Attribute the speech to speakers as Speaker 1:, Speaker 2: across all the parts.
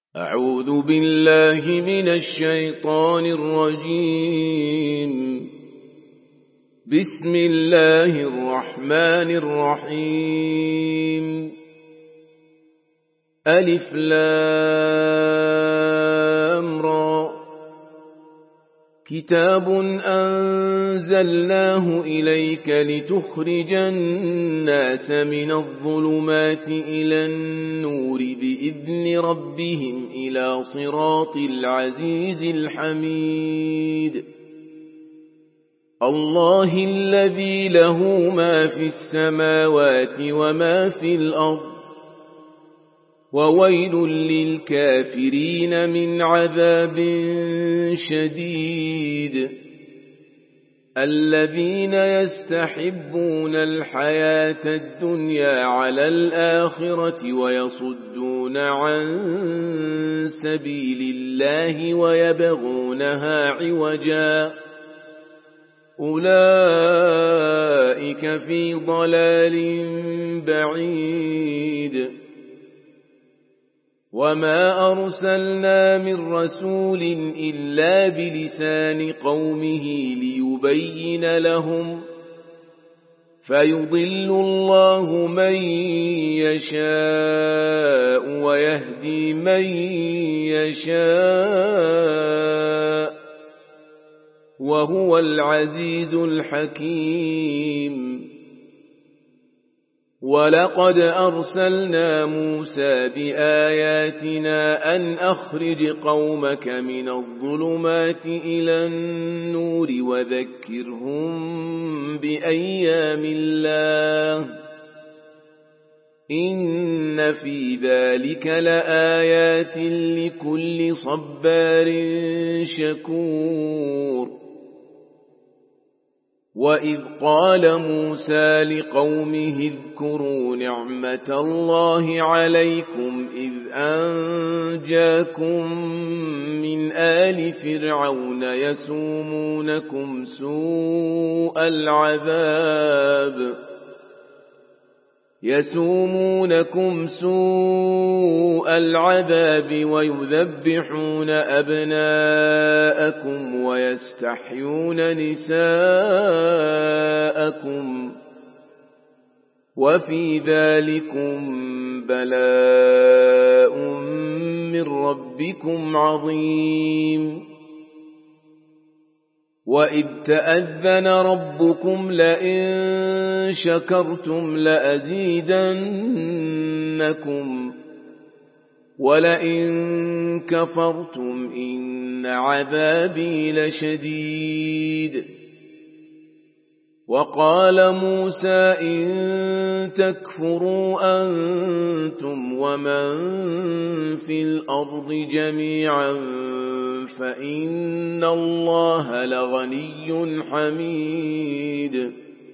Speaker 1: أعوذ بالله من الشيطان الرجيم. بسم الله الرحمن الرحيم. ألف لام را. كتاب أنزلناه إليك لتخرج الناس من الظلمات إلى النور بإذن ربهم إلى صراط العزيز الحميد. الله الذي له ما في السماوات وما في الأرض، وويل للكافرين من عذاب شديد. الذين يستحبون الحياة الدنيا على الآخرة ويصدون عن سبيل الله ويبغونها عوجا، أولئك في ضلال بعيد. وما أرسلنا من رسول إلا بلسان قومه ليبين لهم، فيضل الله من يشاء ويهدي من يشاء، وهو العزيز الحكيم. ولقد أرسلنا موسى بآياتنا أن أخرج قومك من الظلمات إلى النور وذكرهم بأيام الله، إن في ذلك لآيات لكل صبار شكور. وإذ قال موسى لقومه اذكروا نعمة الله عليكم إذ أنجاكم من آل فرعون يسومونكم سوء العذاب ويذبحون أبناءكم ويستحيون نساءكم، وفي ذلكم بلاء من ربكم عظيم. وإذ تأذن ربكم لئن شكرتم لأزيدنكم ولئن كفرتم إن عذابي لشديد. وقال موسى إن تكفروا أنتم ومن في الأرض جميعا فإن الله لغني حميد.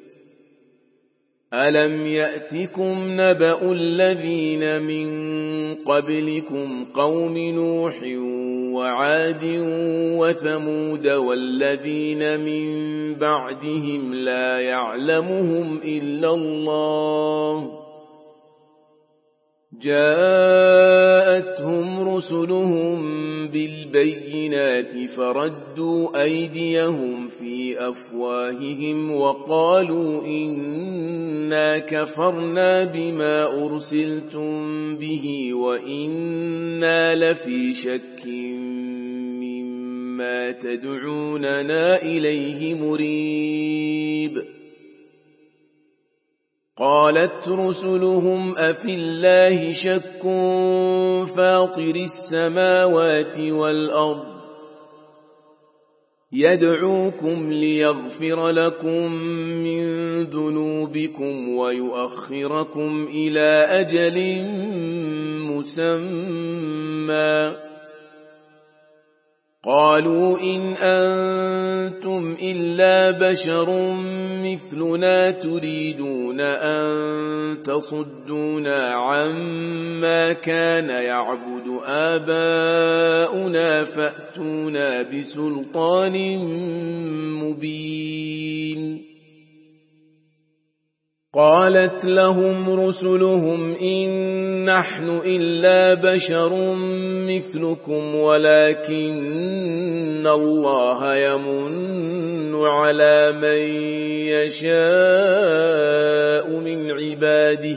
Speaker 1: ألم يأتكم نبأ الذين من قبلكم قوم نوح وعاد وثمود والذين من بعدهم لا يعلمهم إلا الله، جاءتهم رسلهم بالبينات فردوا أيديهم في أفواههم وقالوا إنا كفرنا بما أرسلتم به وإنا لفي شك مما تدعوننا إليه مريب. قالت رسلهم أفي الله شك فاطر السماوات والأرض يدعوكم ليغفر لكم من ذنوبكم ويؤخركم إلى أجل مسمى. قالوا إن أنتم إلا بشر مثلنا تريدون أن تصدونا عما كان يعبد آباؤنا فأتونا بسلطان مبين. قالت لهم رسلهم إن نحن إلا بشر مثلكم ولكن الله يمن على من يشاء من عباده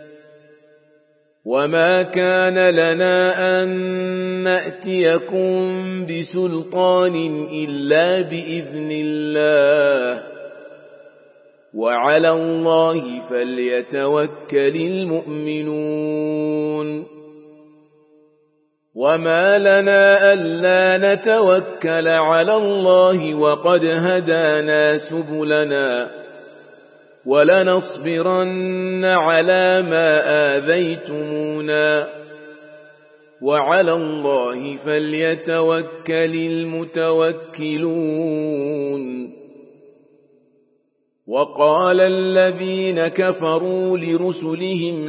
Speaker 1: وما كان لنا أن نأتيكم بسلطان إلا بإذن الله وعلى الله فليتوكل المؤمنون وما لنا ألا نتوكل على الله وقد هدانا سبلنا ولنصبرن على ما آذيتمونا وعلى الله فليتوكل المتوكلون وقال الذين كفروا لرسلهم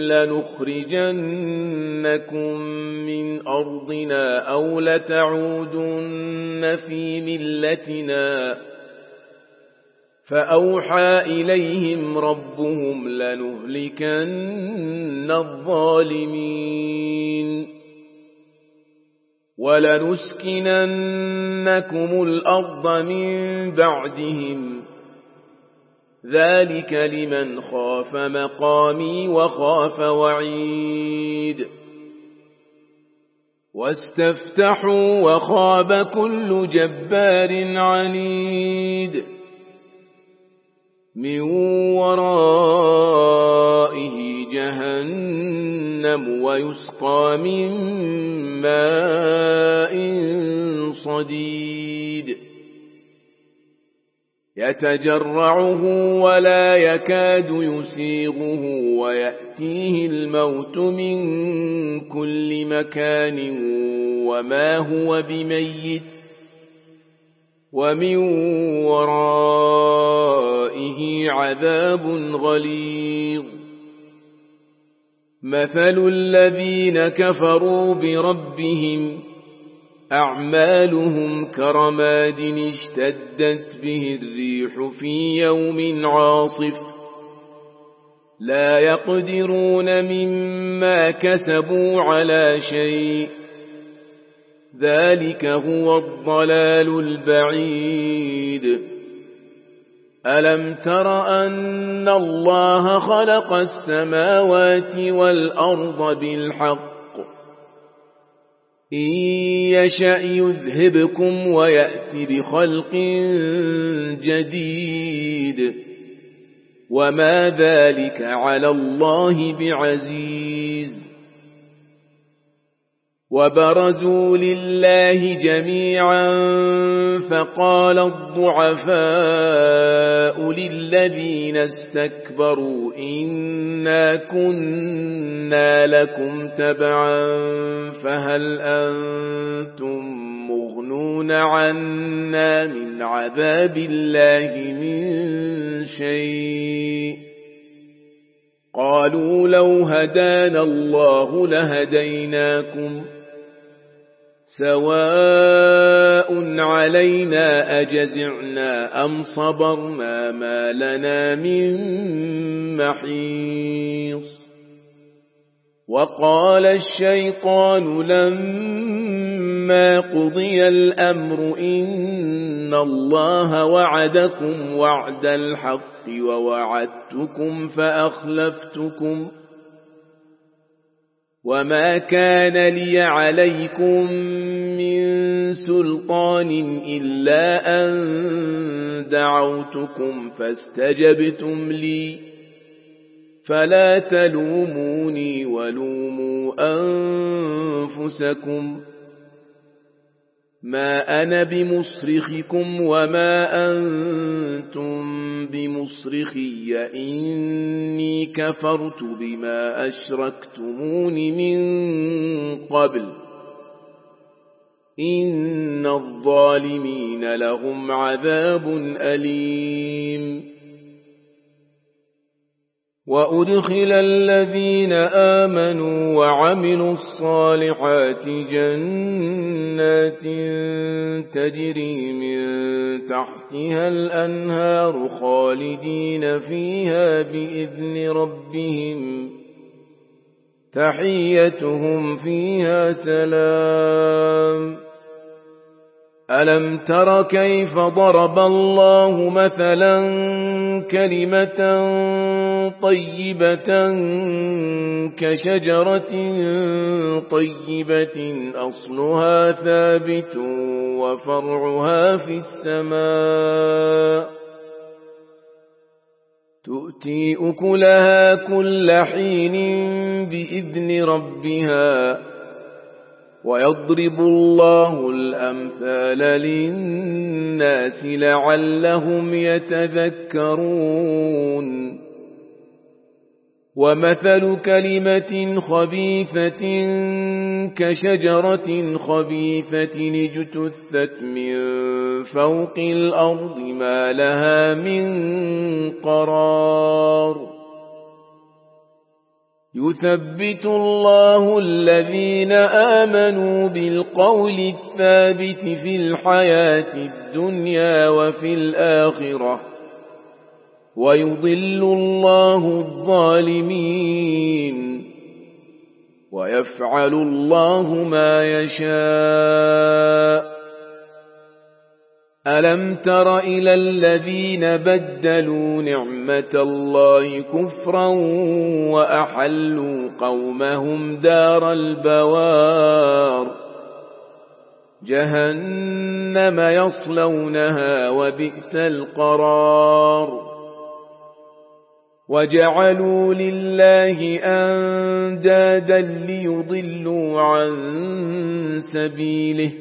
Speaker 1: لنخرجنكم من أرضنا أو لتعودن في ملتنا فأوحى إليهم ربهم لنهلكن الظالمين ولنسكننكم الأرض من بعدهم ذلك لمن خاف مقامي وخاف وعيد واستفتحوا وخاب كل جبار عنيد من ورائه جهنم ويسقى من ماء صديد يتجرعه ولا يكاد يسيغه ويأتيه الموت من كل مكان وما هو بميت ومن ورائه عذاب غليظ مثل الذين كفروا بربهم أعمالهم كرماد اشتدت به الريح في يوم عاصف لا يقدرون مما كسبوا على شيء ذلك هو الضلال البعيد ألم تر أن الله خلق السماوات والأرض بالحق إن يشأ يذهبكم ويأتي بخلق جديد وما ذلك على الله بعزيز وبرزوا لله جميعا فقال الضعفاء للذين استكبروا إنا كنا لكم تبعا فهل أنتم مغنون عنا من عذاب الله من شيء قالوا لو هدانا الله لهديناكم سواء علينا أجزعنا أم صبرنا ما لنا من محيص وقال الشيطان لما قضي الأمر إن الله وعدكم وعد الحق ووعدتكم فأخلفتكم وما كان لي عليكم من سلطان إلا أن دعوتكم فاستجبتم لي فلا تلوموني ولوموا أنفسكم ما أنا بمصرخكم وما أنتم بمصرخي إني كفرت بما أشركتمون من قبل إن الظالمين لهم عذاب أليم وأدخل الذين آمنوا وعملوا الصالحات جنات تجري من تحتها الأنهار خالدين فيها بإذن ربهم تحيتهم فيها سلام. ألم تر كيف ضرب الله مثلا كلمة طيبة كشجرة طيبة أصلها ثابت وفرعها في السماء تؤتي أكلها كل حين بإذن ربها ويضرب الله الأمثال للناس لعلهم يتذكرون. ومثل كلمة خبيثة كشجرة خبيثة اجتثت من فوق الأرض ما لها من قرار. يثبت الله الذين آمنوا بالقول الثابت في الحياة الدنيا وفي الآخرة ويضل الله الظالمين ويفعل الله ما يشاء. ألم تر إلى الذين بدلوا نعمة الله كفرا وأحلوا قومهم دار البوار جهنم يصلونها وبئس القرار. وجعلوا لله أندادا ليضلوا عن سبيله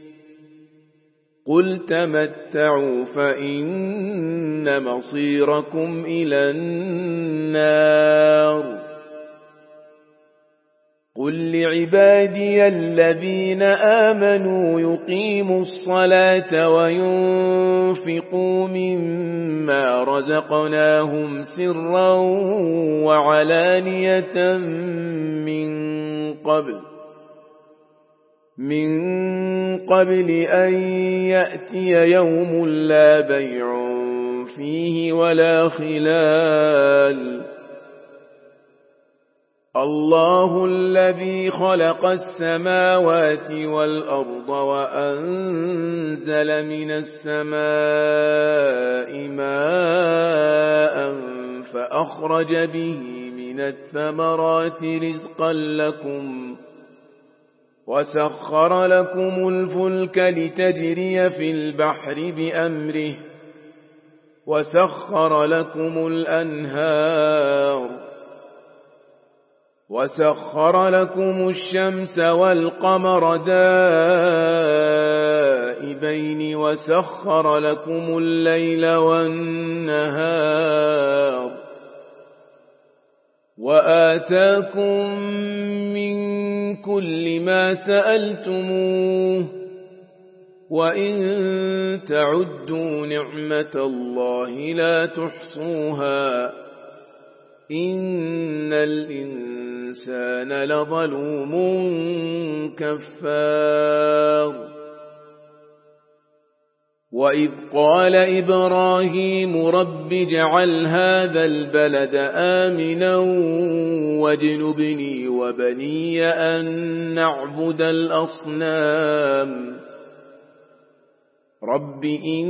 Speaker 1: قل تمتعوا فإن مصيركم إلى النار. قل لعبادي الذين آمنوا يقيموا الصلاة وينفقوا مما رزقناهم سرا وعلانية من قبل أن يأتي يوم لا بيع فيه ولا خلال. الله الذي خلق السماوات والأرض وأنزل من السماء ماء فأخرج به من الثمرات رزقا لكم وسخر لكم الفلك لتجري في البحر بأمره وسخر لكم الأنهار وسخر لكم الشمس والقمر دائبين وسخر لكم الليل والنهار وآتاكم من كل ما سألتموه وإن تعدوا نعمة الله لا تحصوها إن الإنسان لظلوم كفار. وإذ قال إبراهيم رب اجعل هذا البلد آمنا واجنبني وبني أن نعبد الأصنام رب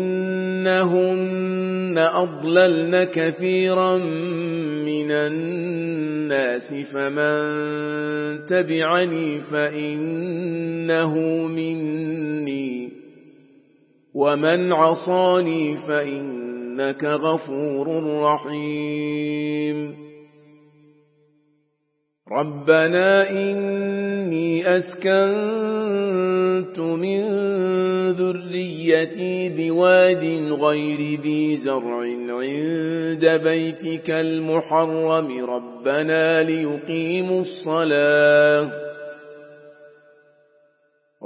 Speaker 1: إنهن أضللن كثيرا من الناس فمن تبعني فإنه مني ومن عصاني فإنك غفور رحيم. ربنا إني أسكنت من ذريتي بواد غير ذي زرع عند بيتك المحرم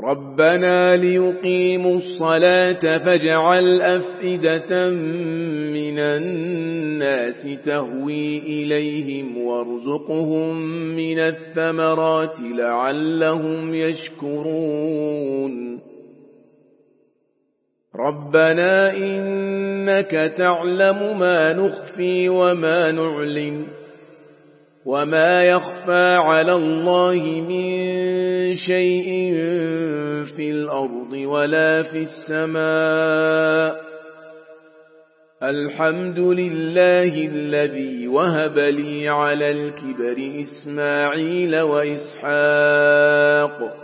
Speaker 1: ربنا ليقيموا الصلاة فاجعل أفئدة من الناس تهوي إليهم وارزقهم من الثمرات لعلهم يشكرون ربنا إنك تعلم ما نخفي وما نعلن وما يخفى على الله من شيء في الأرض ولا في السماء الحمد لله الذي وهب لي على الكبر إسماعيل وإسحاق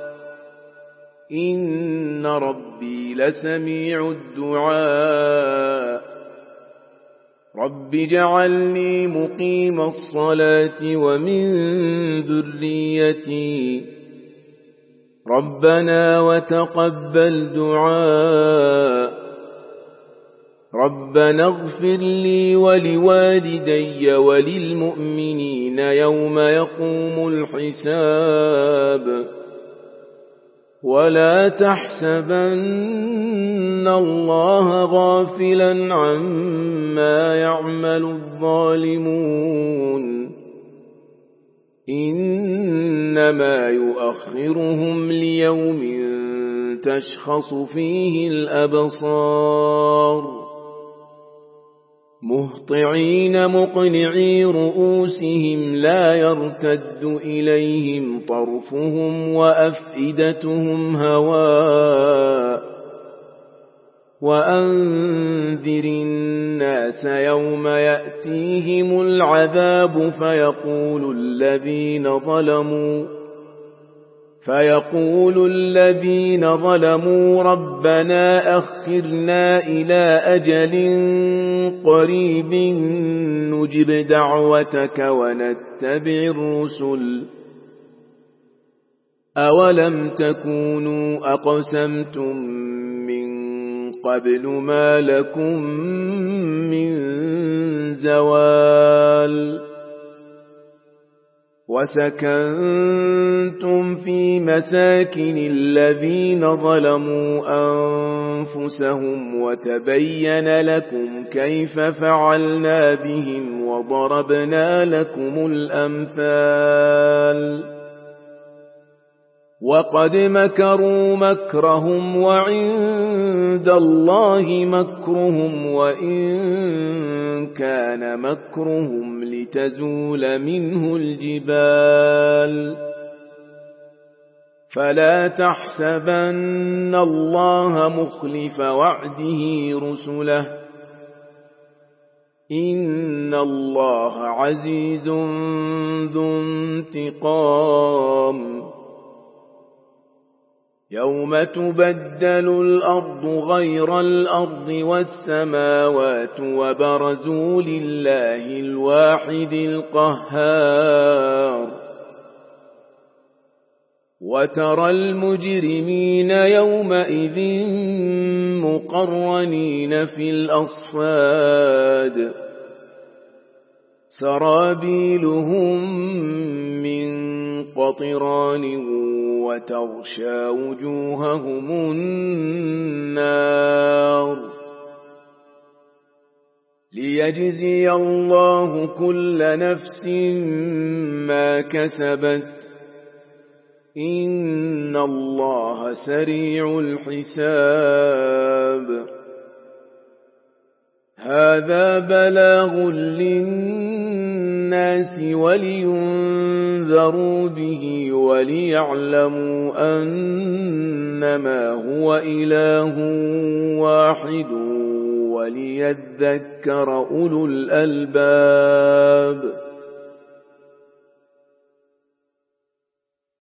Speaker 1: إن ربي لسميع الدعاء رب اجعلني مقيم الصلاة ومن ذريتي ربنا وتقبل دعاء ربنا اغفر لي ولوالدي وللمؤمنين يوم يقوم الحساب ولا تحسبن الله غافلا عما يعمل الظالمون إنما يؤخرهم ليوم تشخص فيه الأبصار مهطعين مقنعي رؤوسهم لا يرتد إليهم طرفهم وأفئدتهم هواء وأنذر الناس يوم يأتيهم العذاب فيقول الذين ظلموا ربنا أخرنا إلى أجل قريب نجب دعوتك ونتبع الرسل أولم تكونوا أقسمتم من قبل ما لكم من زوال وسكنتم في مساكن الذين ظلموا أنفسهم وتبين لكم كيف فعلنا بهم وضربنا لكم الأمثال وقد مكروا مكرهم وعند الله مكرهم وإن كان مكرهم لتزول منه الجبال فلا تحسبن الله مخلف وعده رسله إن الله عزيز ذو انتقام يوم تبدل الأرض غير الأرض والسماوات وبرزوا لله الواحد القهار وترى المجرمين يومئذ مقرنين في الأصفاد سرابيلهم من قطران وتغشى وجوههم النار ليجزي الله كل نفس ما كسبت إن الله سريع الحساب هذا بلاغ للناس ولينذروا به وليعلموا أنما هو إله واحد وليذكر أولو الألباب